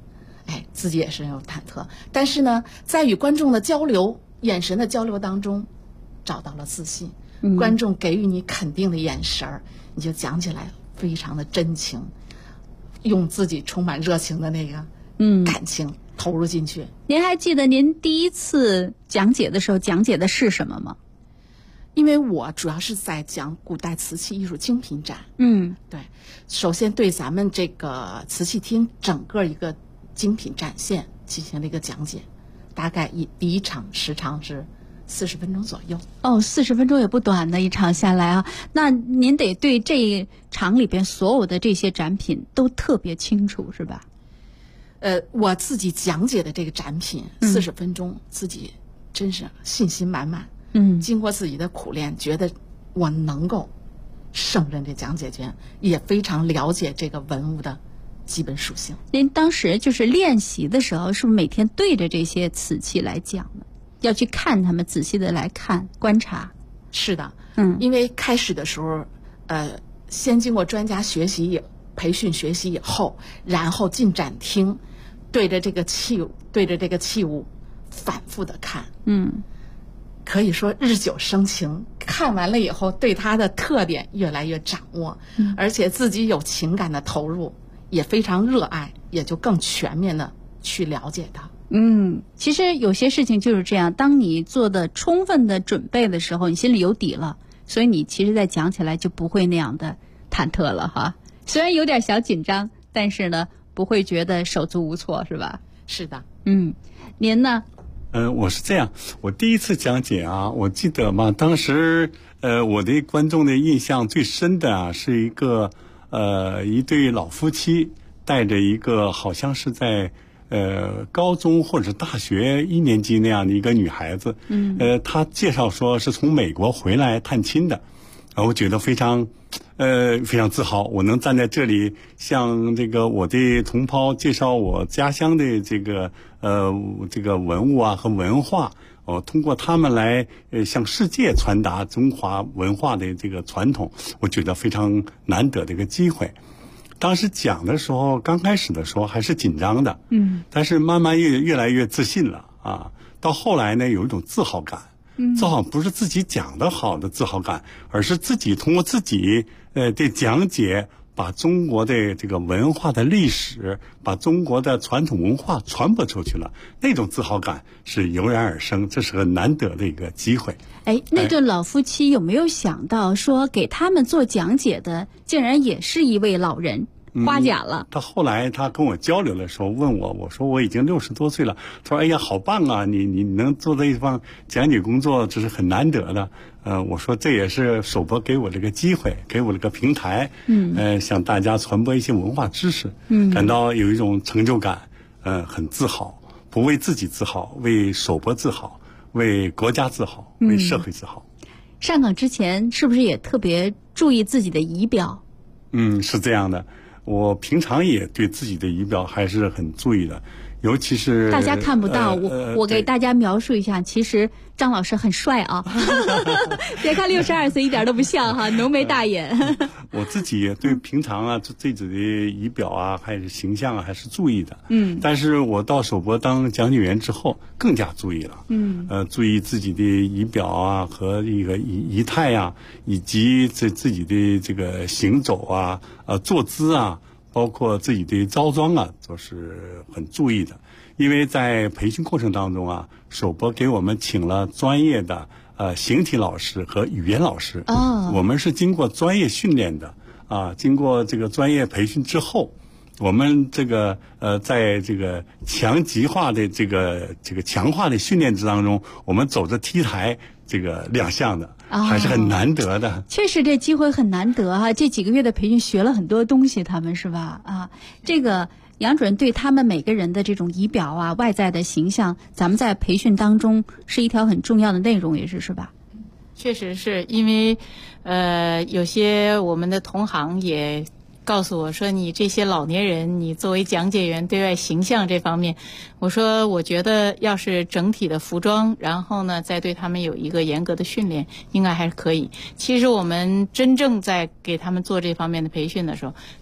自己也是有忐忑。但是呢，在与观众的交流、眼神的交流当中，找到了自信。观众给予你肯定的眼神儿，你就讲起来非常的真情，用自己充满热情的那个感情投入进去。 您还记得您第一次讲解的时候讲解的是什么吗？ 因为我主要是在讲古代瓷器艺术精品展。对，首先对咱们这个瓷器厅整个一个精品展现进行了一个讲解，大概第一场时长是40分钟左右。 40分钟也不短的一场下来啊。那您得对这一场里边所有的这些展品都特别清楚是吧？ 我自己讲解的这个展品40分钟，自己真是信心满满。经过自己的苦练，觉得我能够胜任这讲解权，也非常了解这个文物的基本属性。 您当时就是练习的时候，是不是每天对着这些瓷器来讲呢？要去看他们，仔细的来看观察。 是的，因为开始的时候，先经过专家学习培训学习以后，然后进展厅，对着这个器物反复的看。可以说日久生情，看完了以后对它的特点越来越掌握，而且自己有情感的投入，也非常热爱，也就更全面的去了解它。 其实有些事情就是这样，当你做的充分的准备的时候，你心里有底了，所以你其实在讲起来就不会那样的忐忑了哈。虽然有点小紧张，但是呢不会觉得手足无措，是吧？ 是的。 您呢？ 我是这样，我第一次讲解啊，我记得嘛，当时我对观众的印象最深的啊，是一对老夫妻带着一个好像是在高中或者大学1年级那样的一个女孩子。她介绍说是从美国回来探亲的，我觉得非常自豪，我能站在这里向这个我的同胞介绍我家乡的这个文物啊和文化，通过他们来向世界传达中华文化的这个传统，我觉得非常难得的一个机会。当时讲的时候，刚开始的时候还是紧张的，但是慢慢越来越自信了啊。到后来呢，有一种自豪感。自豪不是自己讲的好的自豪感，而是自己通过自己的讲解，把中国的这个文化的历史，把中国的传统文化传播出去了，那种自豪感是油然而生，这是很难得的一个机会。 那对老夫妻有没有想到说给他们做讲解的竟然也是一位老人？花甲了。 他后来他跟我交流的时候问我，我说我已经60多岁了。他说：“哎呀，好棒啊！你能做这一方讲解工作，这是很难得的。”我说这也是首博给我这个机会，给我这个平台，向大家传播一些文化知识，感到有一种成就感，很自豪，不为自己自豪，为首博自豪，为国家自豪，为社会自豪。 上岗之前是不是也特别注意自己的仪表？ 是这样的。我平常也对自己的仪表还是很注意的，尤其是大家看不到，我给大家描述一下，其实张老师很帅啊，别看62岁一点都不像哈，浓眉大眼。 我自己也对平常啊自己的仪表啊还是形象啊还是注意的，但是我到首博当讲解员之后更加注意了，注意自己的仪表啊和一个仪态啊，以及自己的这个行走啊坐姿啊，包括自己的着装啊，都是很注意的。因为在培训过程当中啊，首博给我们请了专业的形体老师和语言老师。我们是经过专业训练的啊，经过这个专业培训之后，我们这个在这个强极化的这个强化的训练之当中，我们走着 T 台这个亮相的。还是很难得的， 确实这机会很难得哈。这几个月的培训学了很多东西，他们是吧？这个杨主任对他们每个人的这种仪表啊、外在的形象，咱们在培训当中是一条很重要的内容，也是吧？ 确实是因为有些我们的同行也告诉我说，你这些老年人，你作为讲解员对外形象这方面，我说我觉得要是整体的服装，然后呢再对他们有一个严格的训练，应该还是可以。其实我们真正在给他们做这方面的培训的时候，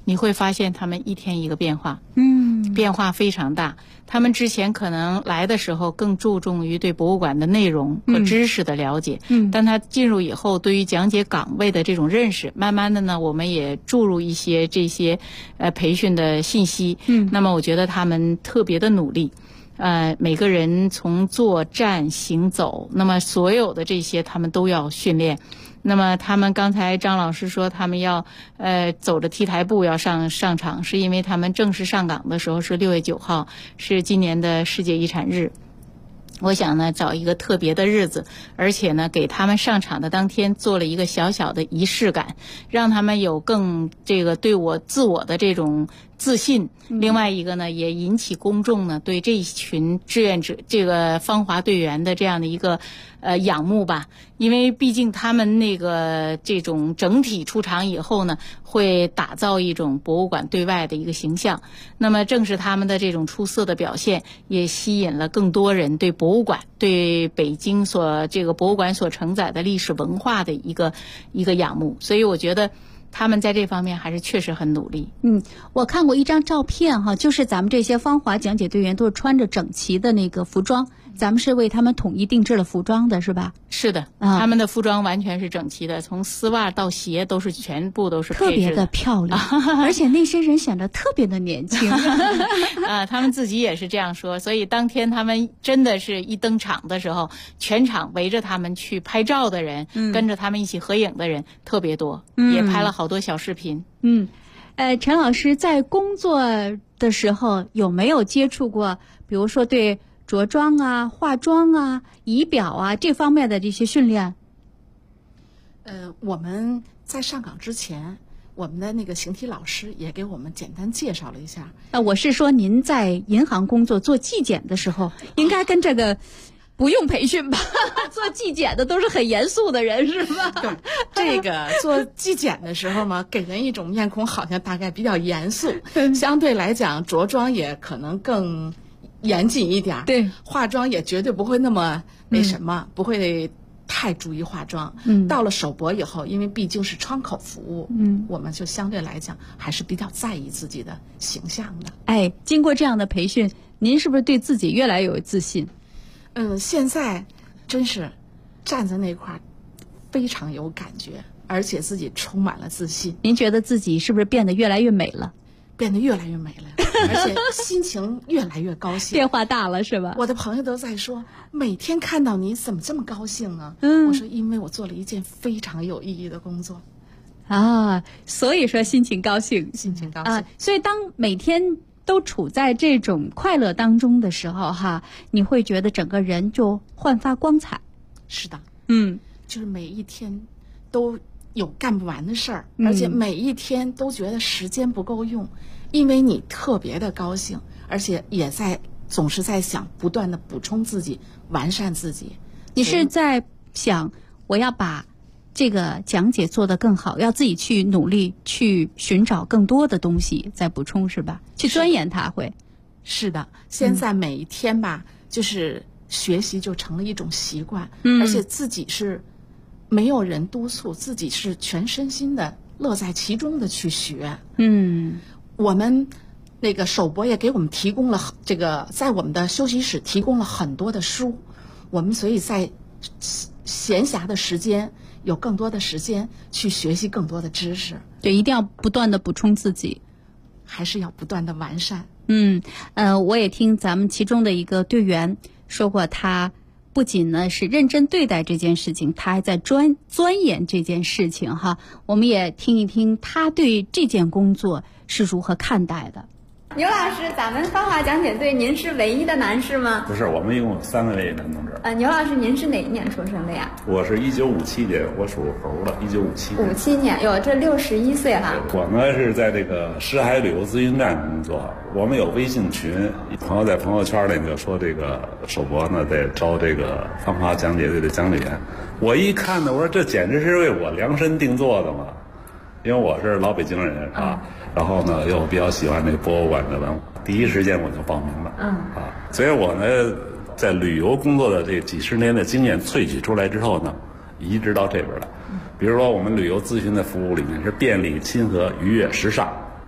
你会发现他们一天一个变化，变化非常大。他们之前可能来的时候更注重于对博物馆的内容和知识的了解，但他进入以后，对于讲解岗位的这种认识，慢慢的呢，我们也注入一些这些培训的信息。那么我觉得他们特别的努力。每个人从坐站行走，那么所有的这些他们都要训练。那么他们刚才张老师说他们要走着 T 台步要上场，是因为他们正式上岗的时候是6月9号，是今年的世界遗产日。我想呢，找一个特别的日子，而且呢，给他们上场的当天做了一个小小的仪式感，让他们有更这个对我自我的这种自信。另外一个呢，也引起公众呢对这一群志愿者这个芳华队员的这样的一个仰慕吧。因为毕竟他们那个这种整体出场以后呢，会打造一种博物馆对外的一个形象。那么正是他们的这种出色的表现，也吸引了更多人对博物馆、对北京这个博物馆所承载的历史文化的一个仰慕。所以我觉得他们在这方面还是确实很努力。 我看过一张照片哈，就是咱们这些芳华讲解队员都是穿着整齐的那个服装，咱们是为他们统一定制了服装的是吧？ 是的，他们的服装完全是整齐的，从丝袜到鞋都是全部都是配置的， 特别的漂亮，而且那些人显得特别的年轻。 他们自己也是这样说。所以当天他们真的是一登场的时候，全场围着他们去拍照的人，跟着他们一起合影的人特别多，也拍了好多小视频。 陈老师在工作的时候有没有接触过，比如说对着装啊、化妆啊、仪表啊这方面的这些训练？ 我们在上岗之前，我们的那个形体老师也给我们简单介绍了一下。 我是说您在银行工作做纪检的时候，应该跟这个不用培训吧？做纪检的都是很严肃的人是吧？ 对，这个做纪检的时候嘛，给人一种面孔好像大概比较严肃，相对来讲着装也可能更严谨一点。 对， 化妆也绝对不会那么那什么，不会太注意化妆。到了首博以后，因为毕竟是窗口服务，我们就相对来讲还是比较在意自己的形象的。 经过这样的培训，您是不是对自己越来越有自信？ 现在真是站在那块儿非常有感觉，而且自己充满了自信。 您觉得自己是不是变得越来越美了？ 变得越来越美了，而且心情越来越高兴。 变化大了是吧？ 我的朋友都在说，每天看到你怎么这么高兴啊？我说因为我做了一件非常有意义的工作啊，所以说心情高兴， 心情高兴所以当每天都处在这种快乐当中的时候哈，你会觉得整个人就焕发光彩。 是的，就是每一天都有干不完的事儿，而且每一天都觉得时间不够用，因为你特别的高兴，而且也总是在想不断的补充自己，完善自己。 你是在想我要把这个讲解做得更好，要自己去努力去寻找更多的东西再补充是吧？去钻研它会。 是的，现在每一天吧，就是学习就成了一种习惯，而且自己是没有人督促，自己是全身心的乐在其中的去学。我们那个首博也给我们提供了这个，在我们的休息室提供了很多的书，我们所以在闲暇的时间有更多的时间去学习更多的知识。 对，一定要不断的补充自己， 还是要不断的完善。 我也听咱们其中的一个队员说过，他不仅呢是认真对待这件事情，他还在钻研这件事情哈。我们也听一听他对这件工作是如何看待的。 牛老师，咱们芳华讲解队您是唯一的男士吗？ 不是，我们一共有3位男同志。 牛老师，您是哪一年出生的呀？ 我是1957年，我属猴的，1957。 57年，哟，这61岁了。 我呢是在这个石海旅游咨询站工作，我们有微信群，朋友在朋友圈里就说这个首博呢在招这个芳华讲解队的讲解员。我一看呢，我说这简直是为我量身定做的嘛，因为我是老北京人啊。然后呢，又比较喜欢那个博物馆的文化，第一时间我就报名了。所以我呢，在旅游工作的这几十年的经验萃取出来之后呢，移植到这边来。比如说，我们旅游咨询的服务里面是便利、亲和、愉悦、时尚，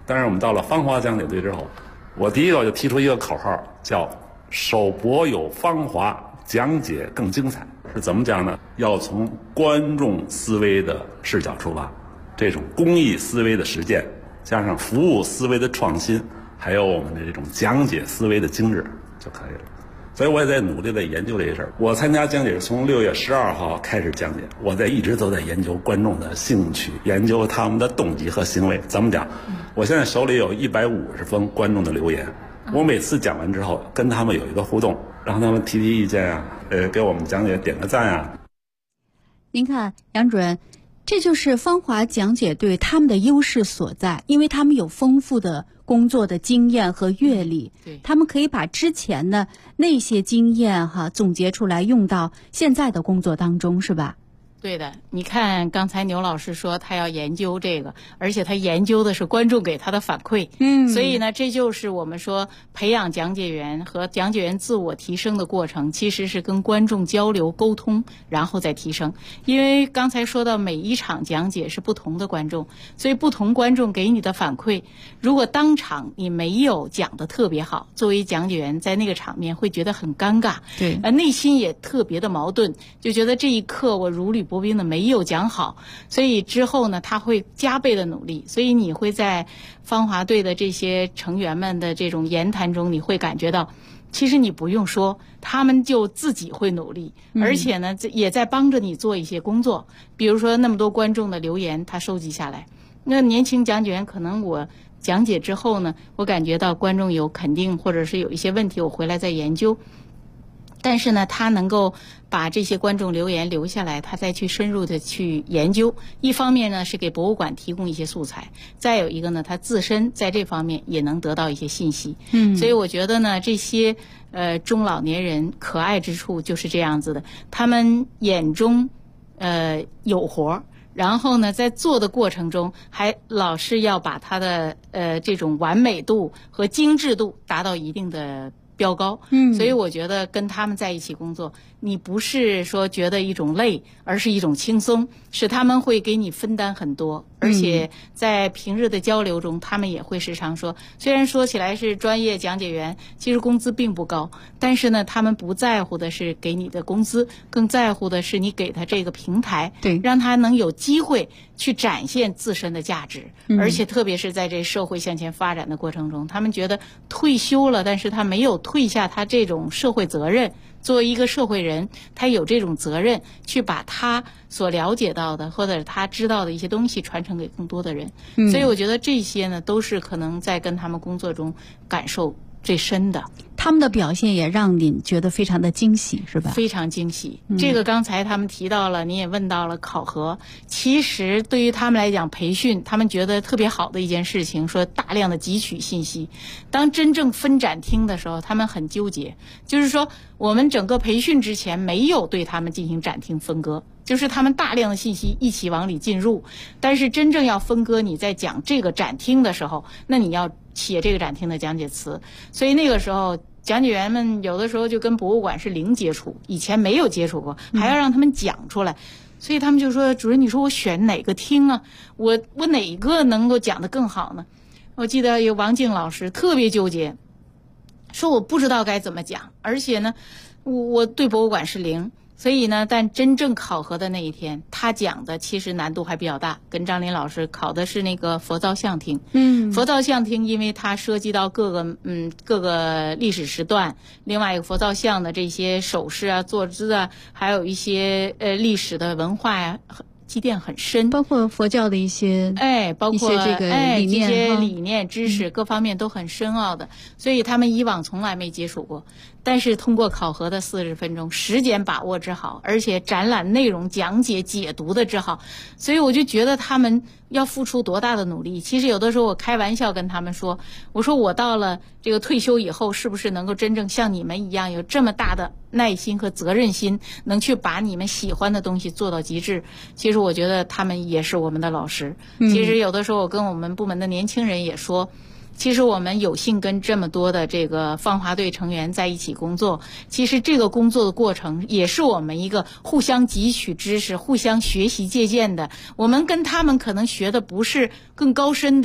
但是我们到了芳华讲解队之后，我第一个就提出一个口号，叫手博有芳华，讲解更精彩。是怎么讲呢？要从观众思维的视角出发，这种公益思维的实践，加上服务思维的创新，还有我们的这种讲解思维的精致就可以了。所以我也在努力的研究这些事儿。我参加讲解是从6月12号开始讲解，我一直都在研究观众的兴趣，研究他们的动机和行为。怎么讲？我现在手里有150封观众的留言，我每次讲完之后跟他们有一个互动，让他们提意见啊，给我们讲解点个赞啊。 您看，杨主任，这就是芳华讲解队他们的优势所在，因为他们有丰富的工作的经验和阅历，他们可以把之前的那些经验总结出来，用到现在的工作当中，是吧？ 对的，你看刚才牛老师说他要研究这个，而且他研究的是观众给他的反馈，所以呢，这就是我们说培养讲解员和讲解员自我提升的过程，其实是跟观众交流沟通，然后再提升。因为刚才说到每一场讲解是不同的观众，所以不同观众给你的反馈，如果当场你没有讲得特别好，作为讲解员在那个场面会觉得很尴尬， 对， 内心也特别的矛盾，就觉得这一刻我如履薄冰的没有讲好，所以之后呢他会加倍的努力。所以你会在芳华队的这些成员们的这种言谈中，你会感觉到其实你不用说，他们就自己会努力，而且呢也在帮着你做一些工作。比如说那么多观众的留言他收集下来，那年轻讲解员可能我讲解之后呢，我感觉到观众有肯定或者是有一些问题，我回来再研究，但是呢他能够把这些观众留言留下来，他再去深入的去研究。一方面呢是给博物馆提供一些素材，再有一个呢他自身在这方面也能得到一些信息。所以我觉得呢这些中老年人可爱之处就是这样子的，他们眼中有活，然后呢在做的过程中还老是要把他的这种完美度和精致度达到一定的标高。所以我觉得跟他们在一起工作，你不是说觉得一种累，而是一种轻松，是他们会给你分担很多，而且在平日的交流中他们也会时常说，虽然说起来是专业讲解员，其实工资并不高，但是呢他们不在乎的是给你的工资，更在乎的是你给他这个平台， 对， 让他能有机会去展现自身的价值。而且特别是在这社会向前发展的过程中，他们觉得退休了，但是他没有退下他这种社会责任，作为一个社会人，他有这种责任去把他所了解到的或者他知道的一些东西传承给更多的人。所以我觉得这些呢都是可能在跟他们工作中感受最深的。 他们的表现也让您觉得非常的惊喜，是吧？ 非常惊喜。这个刚才他们提到了，你也问到了考核，其实对于他们来讲，培训他们觉得特别好的一件事情，说大量的汲取信息。当真正分展厅的时候，他们很纠结，就是说我们整个培训之前没有对他们进行展厅分割，就是他们大量的信息一起往里进入，但是真正要分割，你在讲这个展厅的时候，那你要写这个展厅的讲解词。所以那个时候讲解员们有的时候就跟博物馆是零接触，以前没有接触过，还要让他们讲出来。所以他们就说，主任你说我选哪个厅啊，我哪一个能够讲得更好呢？我记得有王静老师特别纠结，说我不知道该怎么讲，而且呢我对博物馆是零，所以呢但真正考核的那一天，他讲的其实难度还比较大，跟张林老师考的是那个佛造像厅。佛造像厅因为它涉及到各个历史时段，另外一个佛造像的这些首饰啊坐姿啊，还有一些历史的文化呀积淀很深， 包括佛教的一些包括一些这个理念， 这些理念知识各方面都很深奥的，所以他们以往从来没接触过。但是通过考核的40分钟，时间把握之好，而且展览内容讲解解读的之好，所以我就觉得他们要付出多大的努力。其实有的时候我开玩笑跟他们说，我说我到了这个退休以后，是不是能够真正像你们一样有这么大的耐心和责任心，能去把你们喜欢的东西做到极致。其实我觉得他们也是我们的老师。其实有的时候我跟我们部门的年轻人也说，其实我们有幸跟这么多的这个芳华队成员在一起工作，其实这个工作的过程也是我们一个互相汲取知识、互相学习借鉴的。我们跟他们可能学的不是更高深的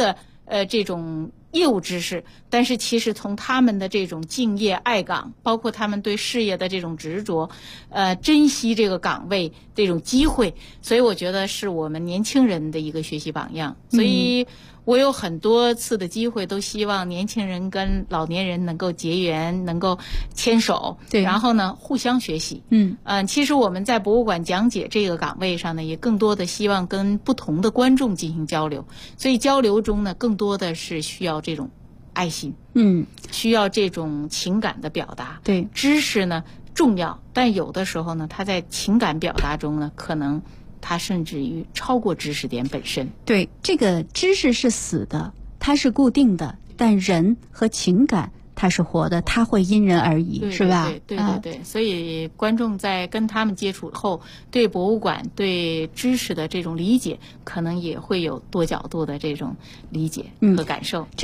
这种业务知识，但是其实从他们的这种敬业爱岗，包括他们对事业的这种执着，珍惜这个岗位这种机会，所以我觉得是我们年轻人的一个学习榜样。所以我有很多次的机会都希望年轻人跟老年人能够结缘，能够牵手，对，然后呢互相学习。其实我们在博物馆讲解这个岗位上呢，也更多的希望跟不同的观众进行交流，所以交流中呢更多的是需要这种爱心，需要这种情感的表达。 对， 知识呢重要，但有的时候呢它在情感表达中呢可能它甚至于超过知识点本身。 对，这个知识是死的，它是固定的，但人和情感它是活的，它会因人而异，是吧？ 对，所以观众在跟他们接触后，对博物馆、对知识的这种理解，可能也会有多角度的这种理解和感受。 这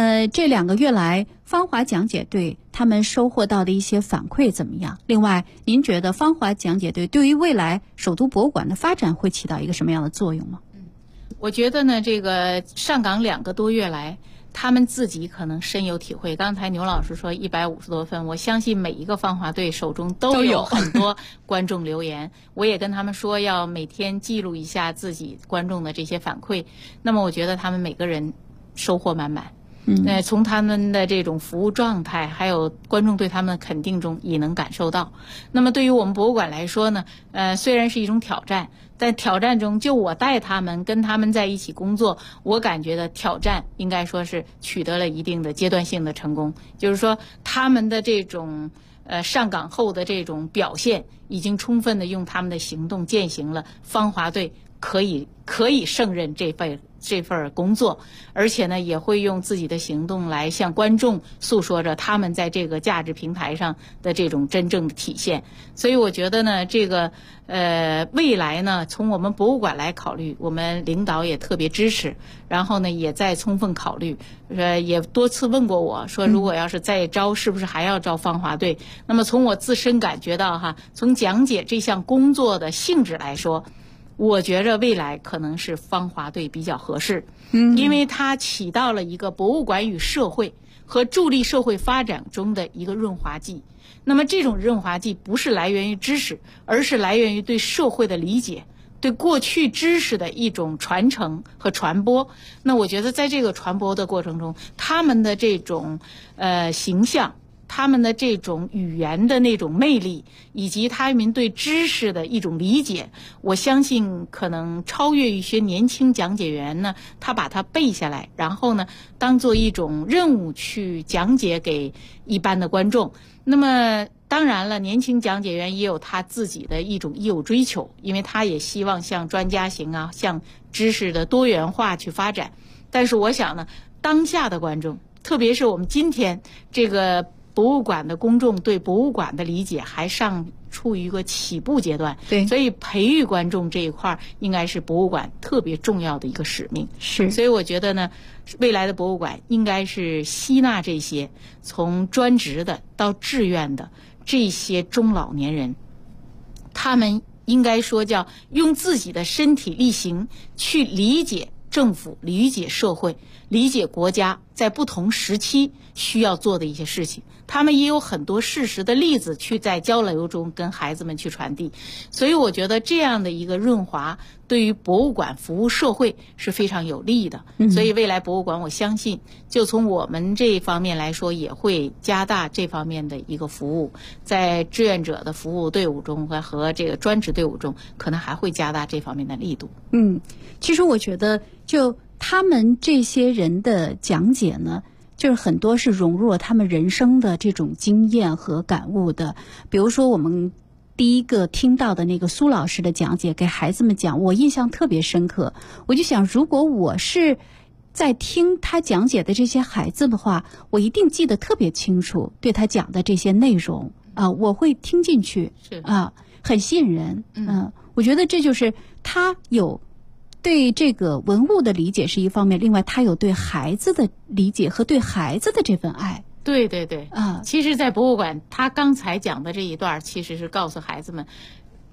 2个月来，芳华讲解队他们收获到的一些反馈怎么样？另外，您觉得芳华讲解队对于未来首都博物馆的发展会起到一个什么样的作用吗？ 我觉得呢，这个上岗2个多月来，他们自己可能深有体会。刚才牛老师说150多份，我相信每一个芳华队手中都有很多观众留言。我也跟他们说要每天记录一下自己观众的这些反馈。那么我觉得他们每个人收获满满。从他们的这种服务状态，还有观众对他们的肯定中也能感受到。那么对于我们博物馆来说呢，虽然是一种挑战，在挑战中，就我带他们跟他们在一起工作，我感觉的挑战应该说是取得了一定的阶段性的成功。就是说他们的这种上岗后的这种表现，已经充分的用他们的行动践行了芳华队可以胜任这份工作，而且呢也会用自己的行动来向观众诉说着他们在这个价值平台上的这种真正的体现。所以我觉得呢，这个未来呢，从我们博物馆来考虑，我们领导也特别支持，然后呢也在充分考虑，也多次问过我说，如果要是再招，是不是还要招芳华队？那么从我自身感觉到从讲解这项工作的性质来说，我觉着未来可能是芳华队比较合适，因为它起到了一个博物馆与社会和助力社会发展中的一个润滑剂。那么这种润滑剂不是来源于知识，而是来源于对社会的理解，对过去知识的一种传承和传播。那我觉得在这个传播的过程中，他们的这种形象，他们的这种语言的那种魅力，以及他们对知识的一种理解，我相信可能超越一些年轻讲解员呢，他把它背下来，然后呢当做一种任务去讲解给一般的观众。那么当然了，年轻讲解员也有他自己的一种业务追求，因为他也希望向专家型向知识的多元化去发展。但是我想呢，当下的观众，特别是我们今天这个博物馆的公众对博物馆的理解还尚处于一个起步阶段，对，所以培育观众这一块应该是博物馆特别重要的一个使命。 是， 所以我觉得呢，未来的博物馆应该是吸纳这些从专职的到志愿的这些中老年人，他们应该说叫用自己的身体力行去理解政府、理解社会、理解国家在不同时期需要做的一些事情。他们也有很多事实的例子去在交流中跟孩子们去传递。所以我觉得这样的一个润滑对于博物馆服务社会是非常有利的。所以未来博物馆我相信就从我们这一方面来说，也会加大这方面的一个服务，在志愿者的服务队伍中和这个专职队伍中，可能还会加大这方面的力度。 其实我觉得就他们这些人的讲解呢，就是很多是融入了他们人生的这种经验和感悟的。比如说我们第一个听到的那个苏老师的讲解，给孩子们讲，我印象特别深刻。我就想，如果我是在听他讲解的这些孩子的话，我一定记得特别清楚对他讲的这些内容我会听进去，很吸引人。我觉得这就是他有对这个文物的理解是一方面，另外他有对孩子的理解和对孩子的这份爱。 对对对其实在博物馆他刚才讲的这一段其实是告诉孩子们，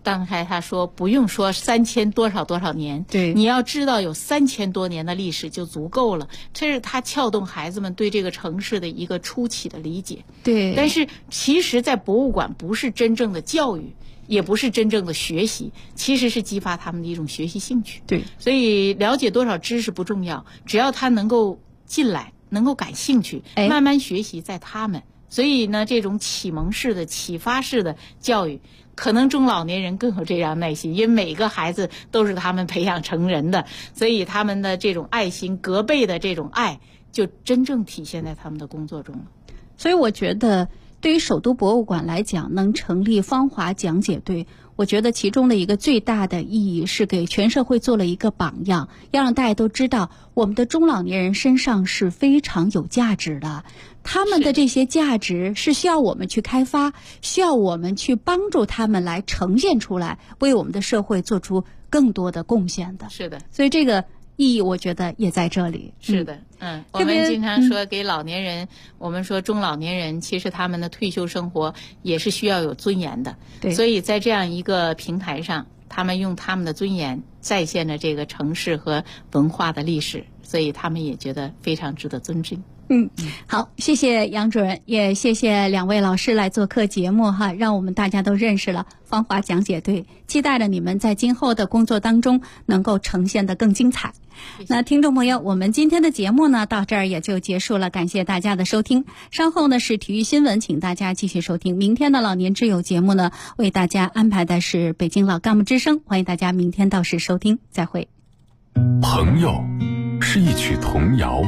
刚才他说不用说3000多少年， 对， 你要知道有3000多年的历史就足够了。这是他撬动孩子们对这个城市的一个初期的理解。 对， 但是其实在博物馆不是真正的教育，也不是真正的学习，其实是激发他们的一种学习兴趣。 对， 所以了解多少知识不重要，只要他能够进来，能够感兴趣，慢慢学习在他们。所以呢，这种启蒙式的、启发式的教育，可能中老年人更有这样耐心，因为每个孩子都是他们培养成人的，所以他们的这种爱心、隔辈的这种爱，就真正体现在他们的工作中了。 所以我觉得，对于首都博物馆来讲，能成立芳华讲解队，我觉得其中的一个最大的意义是给全社会做了一个榜样，要让大家都知道我们的中老年人身上是非常有价值的，他们的这些价值是需要我们去开发，需要我们去帮助他们来呈现出来，为我们的社会做出更多的贡献的。 是的， 所以这个意义我觉得也在这里。 是的，我们经常说给老年人，我们说中老年人，其实他们的退休生活也是需要有尊严的。 对， 所以在这样一个平台上，他们用他们的尊严再现了这个城市和文化的历史，所以他们也觉得非常值得尊敬。 好，谢谢杨主任，也谢谢2位老师来做客节目哈，让我们大家都认识了芳华讲解队，期待着你们在今后的工作当中能够呈现得更精彩。谢谢。那听众朋友，我们今天的节目呢到这儿也就结束了，感谢大家的收听。稍后呢是体育新闻，请大家继续收听。明天的老年之友节目呢，为大家安排的是北京老干部之声，欢迎大家明天到时收听，再会。 朋友是一曲童谣，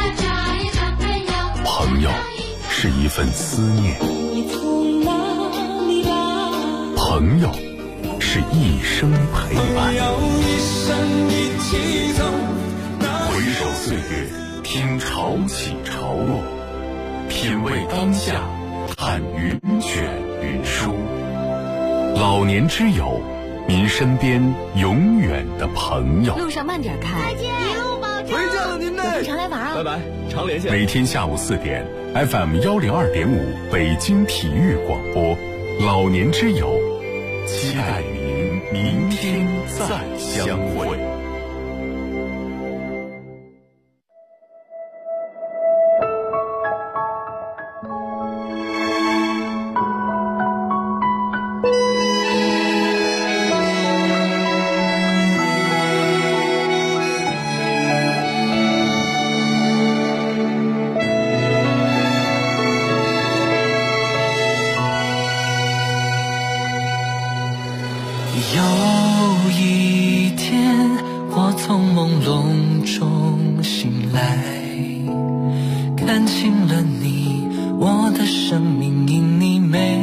朋友是一份思念，朋友是一生陪伴。回首岁月，听潮起潮落，品味当下，看云卷云舒。老年之友，您身边永远的朋友。 路上慢点开， 再见，一路保重。 回见了您呢， 有空常来玩啊！ 拜拜，常联系。 每天下午4点 ，FM 102.5北京体育广播，老年之友，期待与您明天再相会。 有一天，我从朦胧中醒来，看清了你，我的生命因你美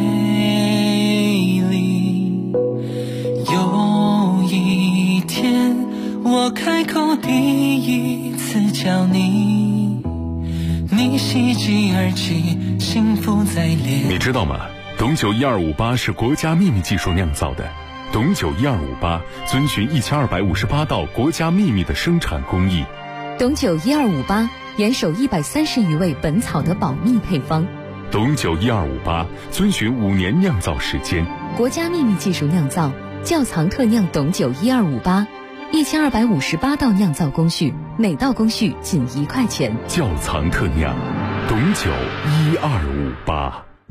丽。有一天，我开口第一次叫你，你喜极而泣，幸福在脸。 你知道吗？董酒1258是国家秘密技术酿造的。董酒1258遵循1258道国家秘密的生产工艺。 董酒1258严守130余位本草的保密配方。 董酒1258遵循5年酿造时间。 国家秘密技术酿造，窖藏特酿董酒1258，1258道酿造工序，每道工序仅1块钱。 窖藏特酿，董酒1258。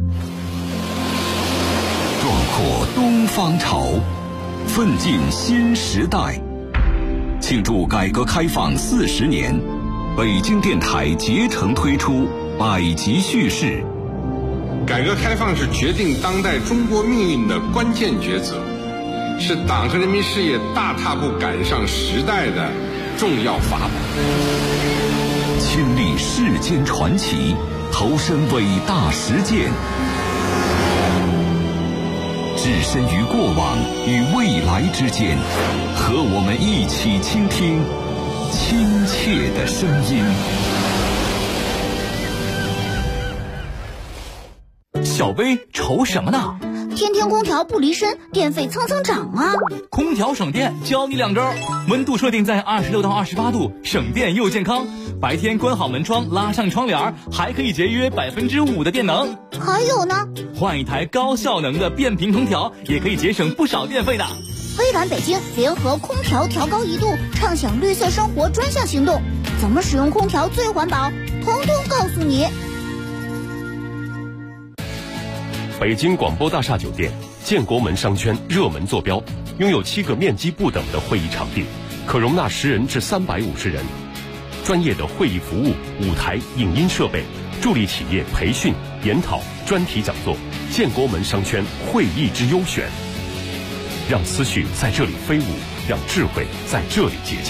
壮阔东方潮，奋进新时代。庆祝改革开放40年，北京电台竭诚推出百集叙事。 改革开放是决定当代中国命运的关键抉择，是党和人民事业大踏步赶上时代的重要法宝。 亲历世间传奇，投身伟大实践，置身于过往与未来之间，和我们一起倾听亲切的声音。 小薇愁什么呢？ 天天空调不离身，电费蹭蹭涨啊！ 空调省电，教你2招：温度设定在26到28度，省电又健康；白天关好门窗，拉上窗帘，还可以节约5%的电能。 还有呢， 换一台高效能的变频空调，也可以节省不少电费的。 微软北京联合空调调高1度，畅享绿色生活专项行动，怎么使用空调最环保，通通告诉你。 北京广播大厦酒店建国门商圈热门坐标，拥有7个面积不等的会议场地，可容纳10人至350人。专业的会议服务、舞台、影音设备，助力企业培训、研讨、专题讲座。建国门商圈会议之优选，让思绪在这里飞舞，让智慧在这里结晶。